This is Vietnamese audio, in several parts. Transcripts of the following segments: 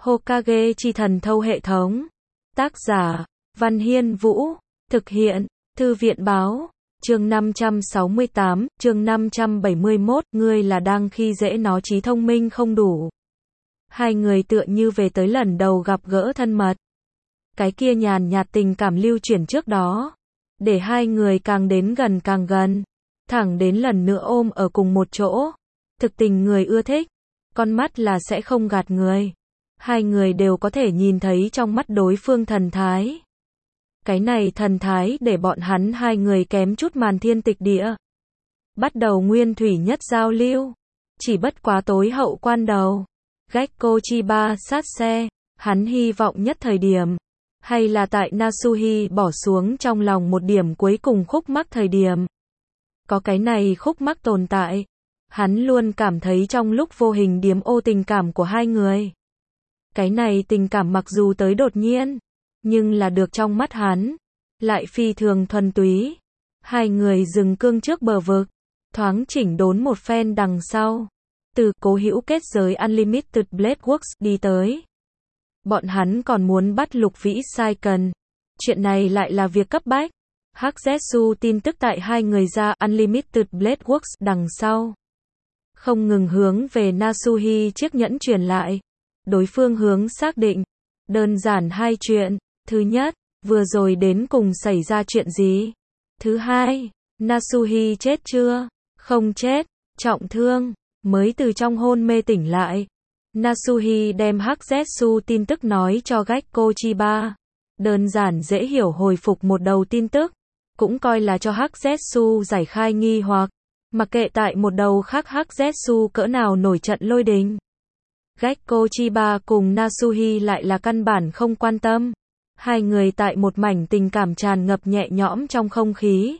Hokage chi thần thâu hệ thống. Tác giả, Văn Hiên Vũ. Thực hiện, Thư viện báo. Chương 568, chương 571, ngươi là đang khi dễ nó trí thông minh không đủ. Hai người tựa như về tới lần đầu gặp gỡ thân mật. Cái kia nhàn nhạt tình cảm lưu chuyển trước đó. Để hai người càng đến càng gần. Thẳng đến lần nữa ôm ở cùng một chỗ. Thực tình người ưa thích. Con mắt là sẽ không gạt người. Hai người đều có thể nhìn thấy trong mắt đối phương thần thái. Cái này thần thái để bọn hắn hai người kém chút màn thiên tịch địa. Bắt đầu nguyên thủy nhất giao lưu. Chỉ bất quá tối hậu quan đầu. Gekko Chiba sát xe. Hắn hy vọng nhất thời điểm. Hay là tại Nasuhi bỏ xuống trong lòng một điểm cuối cùng khúc mắc thời điểm. Có cái này khúc mắc tồn tại. Hắn luôn cảm thấy trong lúc vô hình điếm ô tình cảm của hai người. Cái này tình cảm mặc dù tới đột nhiên. Nhưng là được trong mắt hắn. Lại phi thường thuần túy. Hai người dừng cương trước bờ vực. Thoáng chỉnh đốn một phen đằng sau. Từ cố hữu kết giới Unlimited Blade Works đi tới. Bọn hắn còn muốn bắt Lục Vĩ sai cần. Chuyện này lại là việc cấp bách. Hắc Zetsu tin tức tại hai người ra Unlimited Blade Works đằng sau. Không ngừng hướng về Nasuhi chiếc nhẫn truyền lại. Đối phương hướng xác định. Đơn giản hai chuyện. Thứ nhất, vừa rồi đến cùng xảy ra chuyện gì? Thứ hai, Nasuhi chết chưa? Không chết, trọng thương, mới từ trong hôn mê tỉnh lại. Nasuhi đem Hắc Zetsu tin tức nói cho Gekko Chiba. Đơn giản dễ hiểu hồi phục một đầu tin tức. Cũng coi là cho Hắc Zetsu giải khai nghi hoặc. Mặc kệ tại một đầu khác Hắc Zetsu cỡ nào nổi trận lôi đình. Gekko Chiba cùng Nasuhi lại là căn bản không quan tâm. Hai người tại một mảnh tình cảm tràn ngập nhẹ nhõm trong không khí.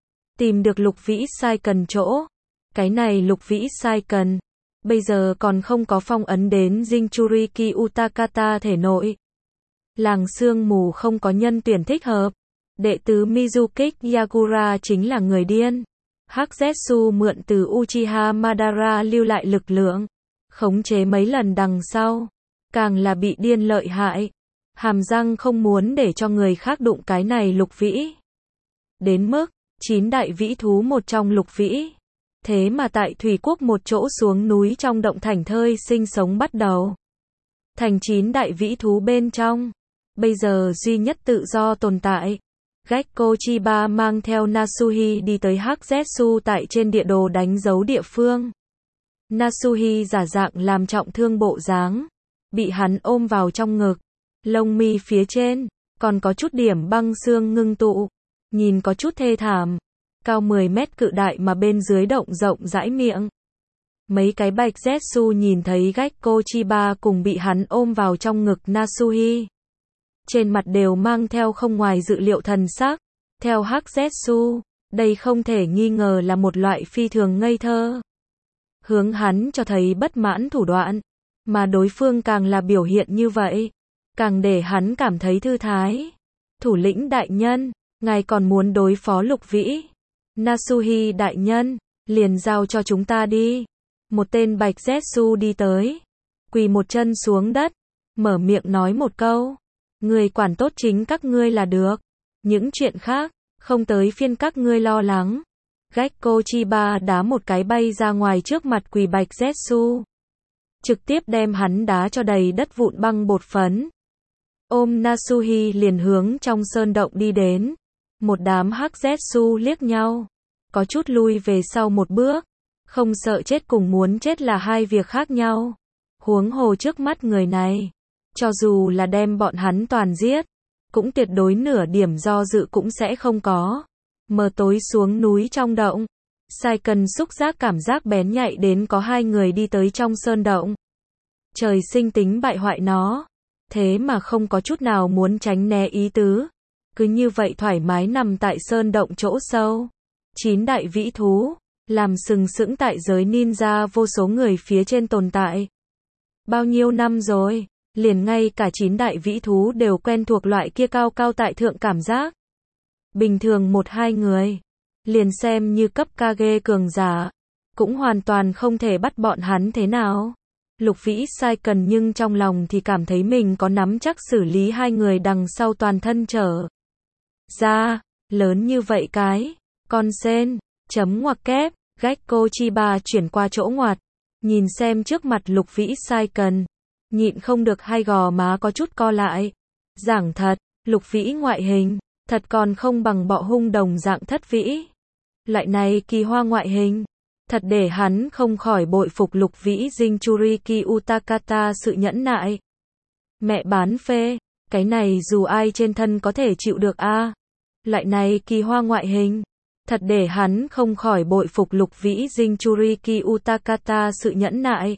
Tìm được Lục Vĩ sai cần chỗ. Cái này Lục Vĩ sai cần. Bây giờ còn không có phong ấn đến Jinchuriki Utakata thể nội. Làng sương mù không có nhân tuyển thích hợp. Đệ tứ Mizukik Yagura chính là người điên. Hắc Zetsu mượn từ Uchiha Madara lưu lại lực lượng. Khống chế mấy lần đằng sau. Càng là bị điên lợi hại. Hàm răng không muốn để cho người khác đụng cái này Lục Vĩ. Đến mức, 9 đại vĩ thú một trong Lục Vĩ. Thế mà tại Thủy Quốc một chỗ xuống núi trong động thành thơi sinh sống bắt đầu. Thành 9 đại vĩ thú bên trong. Bây giờ duy nhất tự do tồn tại. Gekko Chiba mang theo Nasuhi đi tới Hắc Zetsu tại trên địa đồ đánh dấu địa phương. Nasuhi giả dạng làm trọng thương bộ dáng. Bị hắn ôm vào trong ngực. Lông mi phía trên, còn có chút điểm băng xương ngưng tụ. Nhìn có chút thê thảm. Cao 10 mét cự đại mà bên dưới động rộng rãi miệng. Mấy cái bạch Zetsu nhìn thấy Gekko Chiba cùng bị hắn ôm vào trong ngực Nasuhi. Trên mặt đều mang theo không ngoài dự liệu thần sắc. Theo Hắc Zetsu, đây không thể nghi ngờ là một loại phi thường ngây thơ. Hướng hắn cho thấy bất mãn thủ đoạn. Mà đối phương càng là biểu hiện như vậy. Càng để hắn cảm thấy thư thái. Thủ lĩnh đại nhân, ngài còn muốn đối phó Lục Vĩ. Nasuhi đại nhân, liền giao cho chúng ta đi. Một tên bạch Zetsu đi tới. Quỳ một chân xuống đất. Mở miệng nói một câu. Người quản tốt chính các ngươi là được. Những chuyện khác, không tới phiên các ngươi lo lắng. Gekko Chiba đá một cái bay ra ngoài trước mặt quỳ bạch Zetsu. Trực tiếp đem hắn đá cho đầy đất vụn băng bột phấn. Ôm Nasuhi liền hướng trong sơn động đi đến. Một đám Hắc Zetsu liếc nhau. Có chút lui về sau một bước. Không sợ chết cùng muốn chết là hai việc khác nhau. Huống hồ trước mắt người này. Cho dù là đem bọn hắn toàn giết. Cũng tuyệt đối nửa điểm do dự cũng sẽ không có. Mờ tối xuống núi trong động. Sai cần xúc giác cảm giác bén nhạy đến có hai người đi tới trong sơn động. Trời sinh tính bại hoại nó. Thế mà không có chút nào muốn tránh né ý tứ. Cứ như vậy thoải mái nằm tại sơn động chỗ sâu. 9 đại vĩ thú. Làm sừng sững tại giới ninja vô số người phía trên tồn tại. Bao nhiêu năm rồi. Liền ngay cả 9 đại vĩ thú đều quen thuộc loại kia cao cao tại thượng cảm giác. Bình thường 1-2 người. Liền xem như cấp Kage cường giả. Cũng hoàn toàn không thể bắt bọn hắn thế nào. Lục Vĩ Sai Cần nhưng trong lòng thì cảm thấy mình có nắm chắc xử lý hai người đằng sau toàn thân trở ra, lớn như vậy cái, con sen, chấm ngoặc kép, Gecko Chiba chuyển qua chỗ ngoặt, nhìn xem trước mặt Lục Vĩ Sai Cần, nhịn không được hai gò má có chút co lại. Giảng thật, Lục Vĩ ngoại hình, thật còn không bằng bọ hung đồng dạng Thất Vĩ. Loại này kỳ hoa ngoại hình, thật để hắn không khỏi bội phục Lục Vĩ Jinchuriki Utakata sự nhẫn nại. Mẹ bán phê, cái này dù ai trên thân có thể chịu được a. Loại này kỳ hoa ngoại hình, thật để hắn không khỏi bội phục Lục Vĩ Jinchuriki Utakata sự nhẫn nại.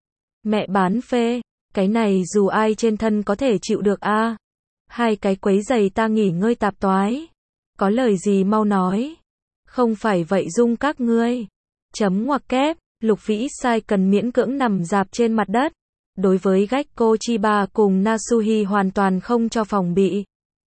Mẹ bán phê, cái này dù ai trên thân có thể chịu được a. Hai cái quấy giày ta nghỉ ngơi tạp toái. Có lời gì mau nói. Không phải vậy dung các ngươi. Chấm ngoặc kép, Lục Vĩ Sai Cần miễn cưỡng nằm dạp trên mặt đất. Đối với Gecko Chiba cùng Nasuhi hoàn toàn không cho phòng bị.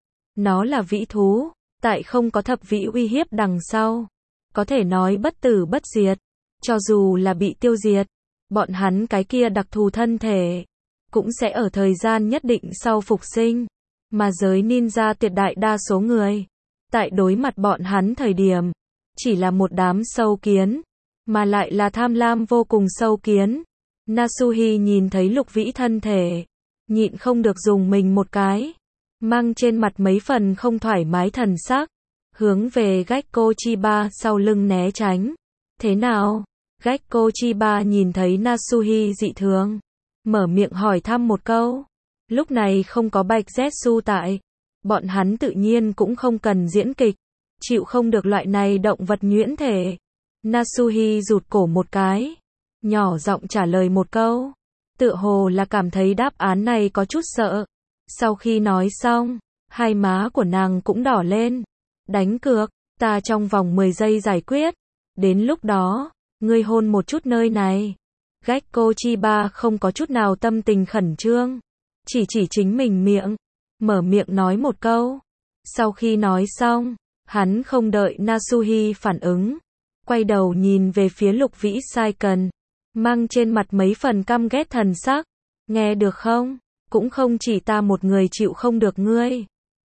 Nó là vĩ thú, tại không có thập vĩ uy hiếp đằng sau. Có thể nói bất tử bất diệt. Cho dù là bị tiêu diệt, bọn hắn cái kia đặc thù thân thể cũng sẽ ở thời gian nhất định sau phục sinh. Mà giới ninja tuyệt đại đa số người, tại đối mặt bọn hắn thời điểm, chỉ là một đám sâu kiến, mà lại là tham lam vô cùng sâu kiến. Nasuhi nhìn thấy Lục Vĩ thân thể, nhịn không được dùng mình một cái, mang trên mặt mấy phần không thoải mái thần sắc, hướng về Gecko Chiba sau lưng né tránh. Thế nào? Gecko Chiba nhìn thấy Nasuhi dị thường, mở miệng hỏi thăm một câu. Lúc này không có Bạch Zetsu tại, bọn hắn tự nhiên cũng không cần diễn kịch, chịu không được loại này động vật nhuyễn thể. Nasuhi rụt cổ một cái, nhỏ giọng trả lời một câu, tựa hồ là cảm thấy đáp án này có chút sợ. Sau khi nói xong, hai má của nàng cũng đỏ lên. Đánh cược, ta trong vòng 10 giây giải quyết. Đến lúc đó, ngươi hôn một chút nơi này. Gecko Chiba không có chút nào tâm tình khẩn trương, chỉ chính mình miệng, mở miệng nói một câu. Sau khi nói xong, hắn không đợi Nasuhi phản ứng, quay đầu nhìn về phía Lục Vĩ Sai Cần, mang trên mặt mấy phần căm ghét thần sắc. Nghe được không? Cũng không chỉ ta một người chịu không được ngươi.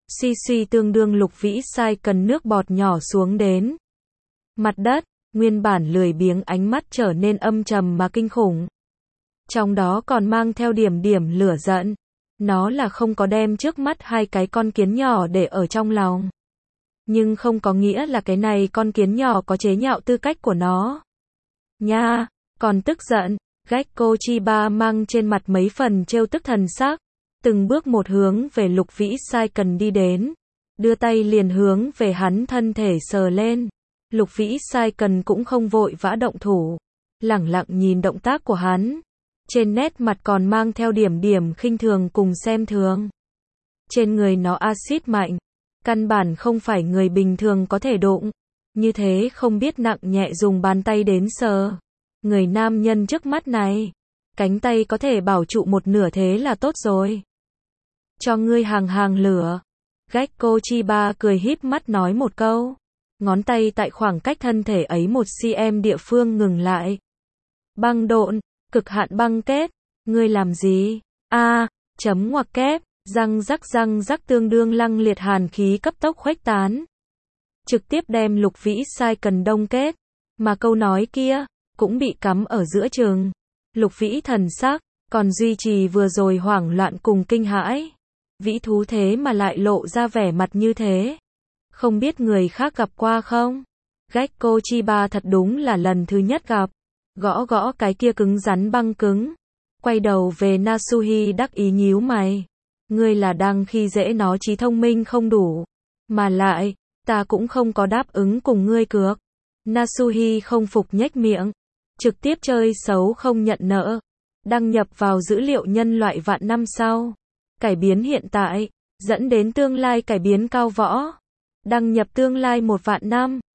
Suy tương đương Lục Vĩ Sai Cần nước bọt nhỏ xuống đến mặt đất, nguyên bản lười biếng ánh mắt trở nên âm trầm mà kinh khủng. Trong đó còn mang theo điểm lửa giận. Nó là không có đem trước mắt hai cái con kiến nhỏ để ở trong lòng. Nhưng không có nghĩa là cái này con kiến nhỏ có chế nhạo tư cách của nó. Nha, còn tức giận, Gecko Chiba mang trên mặt mấy phần trêu tức thần sắc, từng bước một hướng về Lục Vĩ Sai Cần đi đến, đưa tay liền hướng về hắn thân thể sờ lên. Lục Vĩ Sai Cần cũng không vội vã động thủ, lẳng lặng nhìn động tác của hắn. Trên nét mặt còn mang theo điểm khinh thường cùng xem thường. Trên người nó axit mạnh, căn bản không phải người bình thường có thể đụng. Như thế không biết nặng nhẹ dùng bàn tay đến sờ. Người nam nhân trước mắt này, cánh tay có thể bảo trụ một nửa thế là tốt rồi. Cho ngươi hàng lửa. Gecko Chiba cười híp mắt nói một câu. Ngón tay tại khoảng cách thân thể ấy 1 cm địa phương ngừng lại. Băng độn, cực hạn băng kết. Ngươi làm gì? Chấm ngoặc kép, răng rắc tương đương lăng liệt hàn khí cấp tốc khuếch tán. Trực tiếp đem Lục Vĩ Sai Cần đông kết. Mà câu nói kia, cũng bị cắm ở giữa chừng. Lục Vĩ thần sắc, còn duy trì vừa rồi hoảng loạn cùng kinh hãi. Vĩ thú thế mà lại lộ ra vẻ mặt như thế. Không biết người khác gặp qua không? Gecko Chiba thật đúng là lần thứ nhất gặp. Gõ cái kia cứng rắn băng cứng. Quay đầu về Nasuhi đắc ý nhíu mày. Ngươi là đang khi dễ nó trí thông minh không đủ. Mà lại, ta cũng không có đáp ứng cùng ngươi cược. Nasuhi không phục nhếch miệng. Trực tiếp chơi xấu không nhận nợ. Đăng nhập vào dữ liệu nhân loại vạn năm sau. Cải biến hiện tại, dẫn đến tương lai cải biến cao võ. Đăng nhập tương lai 1 vạn năm.